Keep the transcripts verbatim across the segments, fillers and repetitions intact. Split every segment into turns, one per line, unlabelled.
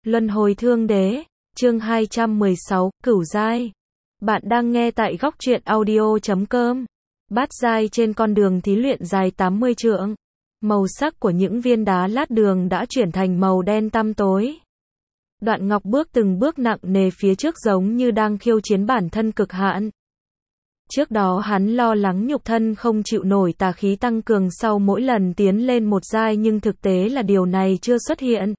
Luân hồi thương đế, chương hai trăm mười sáu, Cửu giai. Bạn đang nghe tại góc truyện audio chấm com. Bát giai trên con đường thí luyện dài tám mươi trượng. Màu sắc của những viên đá lát đường đã chuyển thành màu đen tăm tối. Đoạn Ngọc bước từng bước nặng nề phía trước giống như đang khiêu chiến bản thân cực hạn. Trước đó hắn lo lắng nhục thân không chịu nổi tà khí tăng cường sau mỗi lần tiến lên một giai, nhưng thực tế là điều này chưa xuất hiện.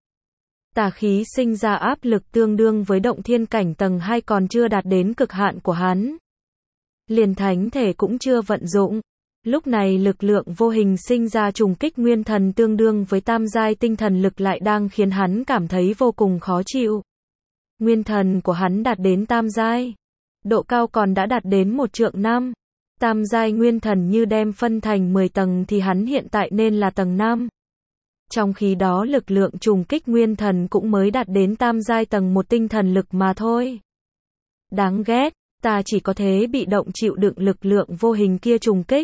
Tà khí sinh ra áp lực tương đương với động thiên cảnh tầng hai còn chưa đạt đến cực hạn của hắn. Liền thánh thể cũng chưa vận dụng. Lúc này lực lượng vô hình sinh ra trùng kích nguyên thần tương đương với tam giai tinh thần lực lại đang khiến hắn cảm thấy vô cùng khó chịu. Nguyên thần của hắn đạt đến tam giai. Độ cao còn đã đạt đến một trượng năm. Tam giai nguyên thần như đem phân thành mười tầng thì hắn hiện tại nên là tầng năm. Trong khi đó lực lượng trùng kích nguyên thần cũng mới đạt đến tam giai tầng một tinh thần lực mà thôi. Đáng ghét, ta chỉ có thể bị động chịu đựng lực lượng vô hình kia trùng kích.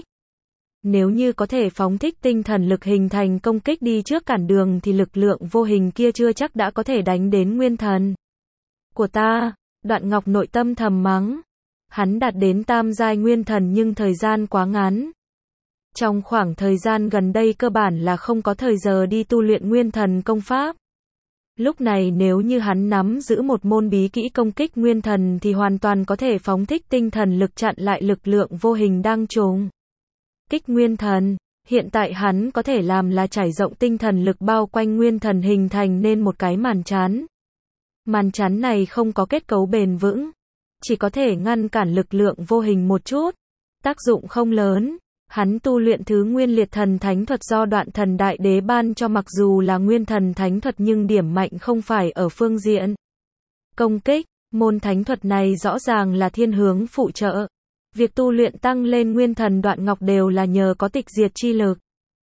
Nếu như có thể phóng thích tinh thần lực hình thành công kích đi trước cản đường thì lực lượng vô hình kia chưa chắc đã có thể đánh đến nguyên thần của ta. Đoạn Ngọc nội tâm thầm mắng. Hắn đạt đến tam giai nguyên thần nhưng thời gian quá ngắn. Trong khoảng thời gian gần đây cơ bản là không có thời giờ đi tu luyện nguyên thần công pháp. Lúc này nếu như hắn nắm giữ một môn bí kỹ công kích nguyên thần thì hoàn toàn có thể phóng thích tinh thần lực chặn lại lực lượng vô hình đang trùng kích nguyên thần. Hiện tại hắn có thể làm là trải rộng tinh thần lực bao quanh nguyên thần hình thành nên một cái màn chắn. Màn chắn này không có kết cấu bền vững, chỉ có thể ngăn cản lực lượng vô hình một chút, tác dụng không lớn. Hắn tu luyện thứ nguyên liệt thần thánh thuật do Đoạn Thần Đại Đế ban cho, mặc dù là nguyên thần thánh thuật nhưng điểm mạnh không phải ở phương diện công kích. Môn thánh thuật này rõ ràng là thiên hướng phụ trợ. Việc tu luyện tăng lên nguyên thần Đoạn Ngọc đều là nhờ có tịch diệt chi lực.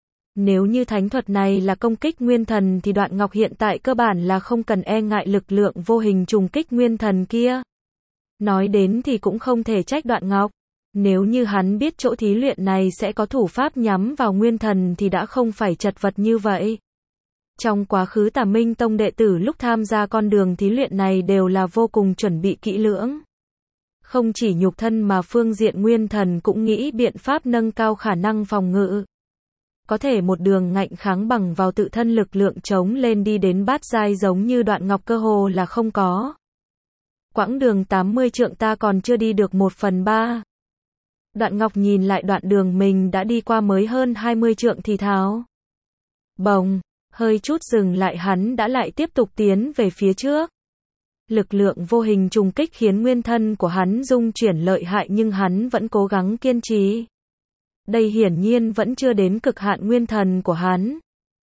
Nếu như thánh thuật này là công kích nguyên thần thì Đoạn Ngọc hiện tại cơ bản là không cần e ngại lực lượng vô hình trùng kích nguyên thần kia. Nói đến thì cũng không thể trách Đoạn Ngọc. Nếu như hắn biết chỗ thí luyện này sẽ có thủ pháp nhắm vào nguyên thần thì đã không phải chật vật như vậy. Trong quá khứ Tà Minh Tông đệ tử lúc tham gia con đường thí luyện này đều là vô cùng chuẩn bị kỹ lưỡng. Không chỉ nhục thân mà phương diện nguyên thần cũng nghĩ biện pháp nâng cao khả năng phòng ngự. Có thể một đường ngạnh kháng bằng vào tự thân lực lượng chống lên đi đến bát giai giống như Đoạn Ngọc cơ hồ là không có. Quãng đường tám mươi trượng ta còn chưa đi được một phần ba. Đoạn Ngọc nhìn lại đoạn đường mình đã đi qua mới hơn hai mươi trượng thì thào. Bồng, hơi chút dừng lại hắn đã lại tiếp tục tiến về phía trước. Lực lượng vô hình trùng kích khiến nguyên thân của hắn rung chuyển lợi hại nhưng hắn vẫn cố gắng kiên trì. Đây hiển nhiên vẫn chưa đến cực hạn nguyên thần của hắn.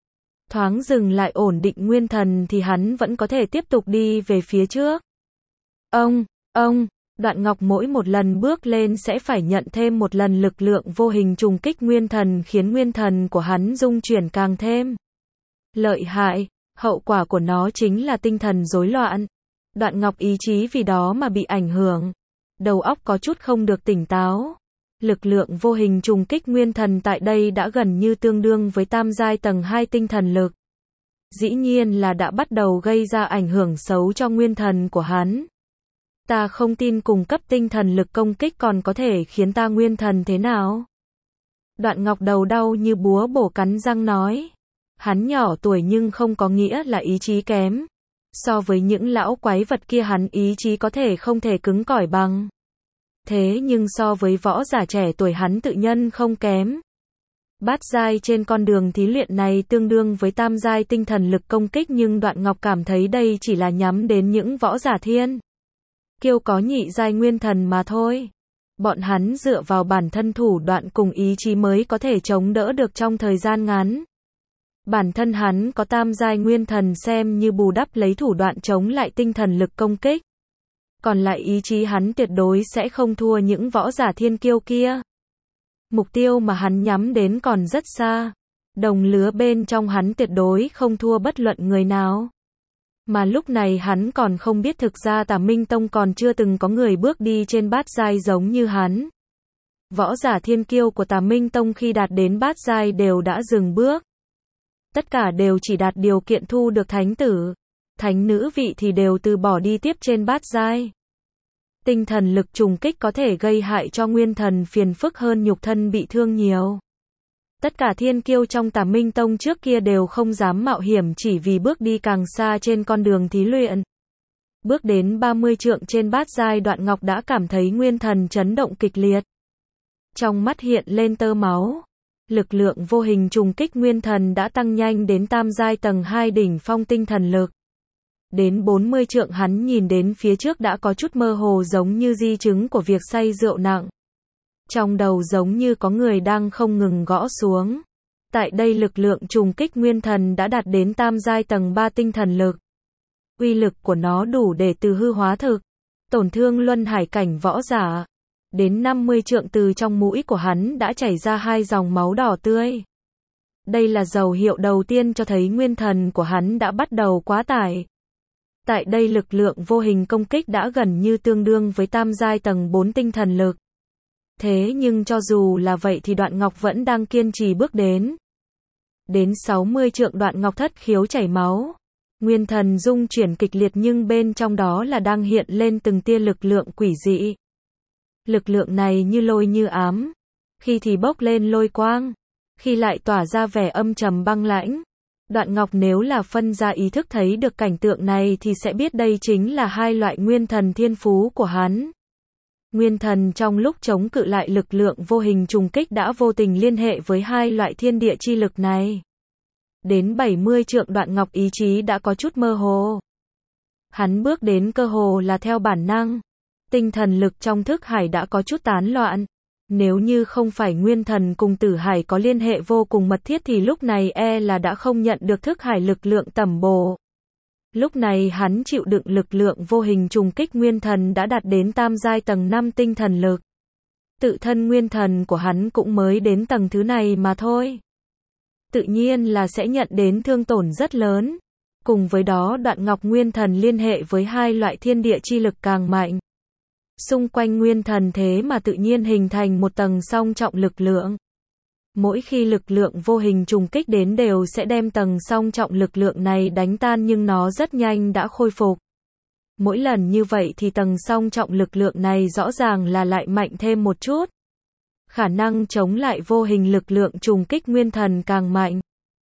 Thoáng dừng lại ổn định nguyên thần thì hắn vẫn có thể tiếp tục đi về phía trước. Ông, ông, Đoạn Ngọc mỗi một lần bước lên sẽ phải nhận thêm một lần lực lượng vô hình trùng kích nguyên thần khiến nguyên thần của hắn rung chuyển càng thêm lợi hại. Hậu quả của nó chính là tinh thần rối loạn. Đoạn Ngọc ý chí vì đó mà bị ảnh hưởng. Đầu óc có chút không được tỉnh táo. Lực lượng vô hình trùng kích nguyên thần tại đây đã gần như tương đương với tam giai tầng hai tinh thần lực. Dĩ nhiên là đã bắt đầu gây ra ảnh hưởng xấu cho nguyên thần của hắn. Ta không tin cung cấp tinh thần lực công kích còn có thể khiến ta nguyên thần thế nào. Đoạn Ngọc đầu đau như búa bổ cắn răng nói. Hắn nhỏ tuổi nhưng không có nghĩa là ý chí kém. So với những lão quái vật kia hắn ý chí có thể không thể cứng cỏi bằng. Thế nhưng so với võ giả trẻ tuổi hắn tự nhân không kém. Bát giai trên con đường thí luyện này tương đương với tam giai tinh thần lực công kích nhưng Đoạn Ngọc cảm thấy đây chỉ là nhắm đến những võ giả thiên kiêu có nhị giai nguyên thần mà thôi. Bọn hắn dựa vào bản thân thủ đoạn cùng ý chí mới có thể chống đỡ được trong thời gian ngắn. Bản thân hắn có tam giai nguyên thần xem như bù đắp lấy thủ đoạn chống lại tinh thần lực công kích. Còn lại ý chí hắn tuyệt đối sẽ không thua những võ giả thiên kiêu kia. Mục tiêu mà hắn nhắm đến còn rất xa. Đồng lứa bên trong hắn tuyệt đối không thua bất luận người nào. Mà lúc này hắn còn không biết thực ra Tà Minh Tông còn chưa từng có người bước đi trên bát giai giống như hắn. Võ giả thiên kiêu của Tà Minh Tông khi đạt đến bát giai đều đã dừng bước. Tất cả đều chỉ đạt điều kiện thu được thánh tử. thánh nữ vị thì đều từ bỏ đi tiếp trên bát giai. Tinh thần lực trùng kích có thể gây hại cho nguyên thần phiền phức hơn nhục thân bị thương nhiều. Tất cả thiên kiêu trong Tà Minh Tông trước kia đều không dám mạo hiểm chỉ vì bước đi càng xa trên con đường thí luyện. Bước đến ba mươi trượng trên bát giai, Đoạn Ngọc đã cảm thấy nguyên thần chấn động kịch liệt. Trong mắt hiện lên tơ máu. Lực lượng vô hình trùng kích nguyên thần đã tăng nhanh đến tam giai tầng hai đỉnh phong tinh thần lực. Đến bốn mươi trượng hắn nhìn đến phía trước đã có chút mơ hồ giống như di chứng của việc say rượu nặng. Trong đầu giống như có người đang không ngừng gõ xuống. Tại đây lực lượng trùng kích nguyên thần đã đạt đến tam giai tầng ba tinh thần lực. Uy lực của nó đủ để từ hư hóa thực, tổn thương luân hải cảnh võ giả. Đến năm mươi trượng từ trong mũi của hắn đã chảy ra hai dòng máu đỏ tươi. Đây là dấu hiệu đầu tiên cho thấy nguyên thần của hắn đã bắt đầu quá tải. Tại đây lực lượng vô hình công kích đã gần như tương đương với tam giai tầng bốn tinh thần lực. Thế nhưng cho dù là vậy thì Đoạn Ngọc vẫn đang kiên trì bước đến. Đến sáu mươi trượng Đoạn Ngọc thất khiếu chảy máu. Nguyên thần dung chuyển kịch liệt nhưng bên trong đó là đang hiện lên từng tia lực lượng quỷ dị. Lực lượng này như lôi như ám. Khi thì bốc lên lôi quang. Khi lại tỏa ra vẻ âm trầm băng lãnh. Đoạn Ngọc nếu là phân ra ý thức thấy được cảnh tượng này thì sẽ biết đây chính là hai loại nguyên thần thiên phú của hắn. Nguyên thần trong lúc chống cự lại lực lượng vô hình trùng kích đã vô tình liên hệ với hai loại thiên địa chi lực này. Đến bảy mươi trượng Đoạn Ngọc ý chí đã có chút mơ hồ. Hắn bước đến cơ hồ là theo bản năng. Tinh thần lực trong thức hải đã có chút tán loạn. Nếu như không phải nguyên thần cùng tử hải có liên hệ vô cùng mật thiết thì lúc này e là đã không nhận được thức hải lực lượng tẩm bổ. Lúc này hắn chịu đựng lực lượng vô hình trùng kích nguyên thần đã đạt đến tam giai tầng năm tinh thần lực. Tự thân nguyên thần của hắn cũng mới đến tầng thứ này mà thôi. Tự nhiên là sẽ nhận đến thương tổn rất lớn. Cùng với đó Đoạn Ngọc nguyên thần liên hệ với hai loại thiên địa chi lực càng mạnh. Xung quanh nguyên thần thế mà tự nhiên hình thành một tầng song trọng lực lượng. Mỗi khi lực lượng vô hình trùng kích đến đều sẽ đem tầng song trọng lực lượng này đánh tan nhưng nó rất nhanh đã khôi phục. Mỗi lần như vậy thì tầng song trọng lực lượng này rõ ràng là lại mạnh thêm một chút. Khả năng chống lại vô hình lực lượng trùng kích nguyên thần càng mạnh.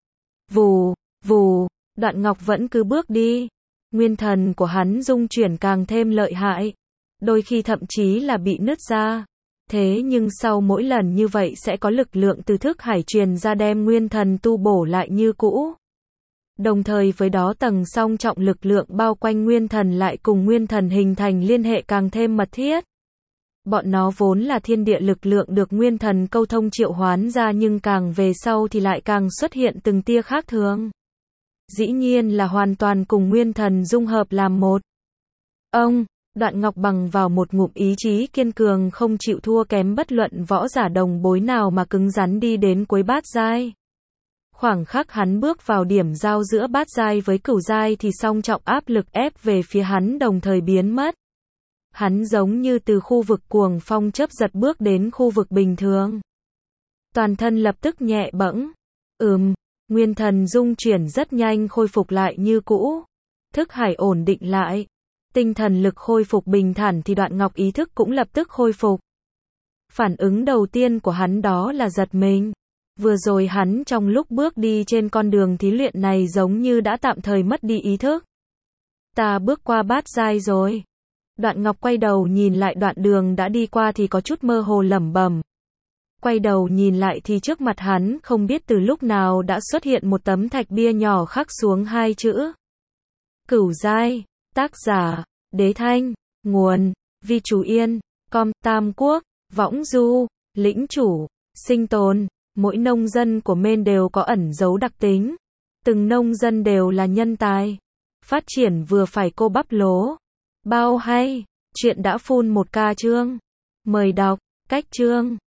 Vù, vù, Đoạn Ngọc vẫn cứ bước đi. Nguyên thần của hắn dung chuyển càng thêm lợi hại. Đôi khi thậm chí là bị nứt ra. Thế nhưng sau mỗi lần như vậy sẽ có lực lượng từ thức hải truyền ra đem nguyên thần tu bổ lại như cũ. Đồng thời với đó tầng song trọng lực lượng bao quanh nguyên thần lại cùng nguyên thần hình thành liên hệ càng thêm mật thiết. Bọn nó vốn là thiên địa lực lượng được nguyên thần câu thông triệu hoán ra nhưng càng về sau thì lại càng xuất hiện từng tia khác thường. Dĩ nhiên là hoàn toàn cùng nguyên thần dung hợp làm một. Ông Đoạn Ngọc bằng vào một ngụm ý chí kiên cường không chịu thua kém bất luận võ giả đồng bối nào mà cứng rắn đi đến cuối bát giai. Khoảng khắc hắn bước vào điểm giao giữa bát giai với cửu giai thì song trọng áp lực ép về phía hắn đồng thời biến mất. Hắn giống như từ khu vực cuồng phong chớp giật bước đến khu vực bình thường. Toàn thân lập tức nhẹ bẫng. Ừm, nguyên thần dung chuyển rất nhanh khôi phục lại như cũ. Thức hải ổn định lại. Tinh thần lực khôi phục bình thản thì Đoạn Ngọc ý thức cũng lập tức khôi phục. Phản ứng đầu tiên của hắn đó là giật mình. Vừa rồi hắn trong lúc bước đi trên con đường thí luyện này giống như đã tạm thời mất đi ý thức. Ta bước qua bát giai rồi. Đoạn Ngọc quay đầu nhìn lại đoạn đường đã đi qua thì có chút mơ hồ lẩm bẩm. Quay đầu nhìn lại thì trước mặt hắn không biết từ lúc nào đã xuất hiện một tấm thạch bia nhỏ khắc xuống hai chữ. Cửu giai. Tác giả, Đế Thanh, nguồn, Vi Chú Yên, com, Tam Quốc, Võng Du, Lĩnh Chủ, Sinh Tồn. Mỗi nông dân của Mên đều có ẩn dấu đặc tính. Từng nông dân đều là nhân tài. Phát triển vừa phải cô bắp lố. Bao hay, chuyện đã phun một ca chương. Mời đọc, cách chương.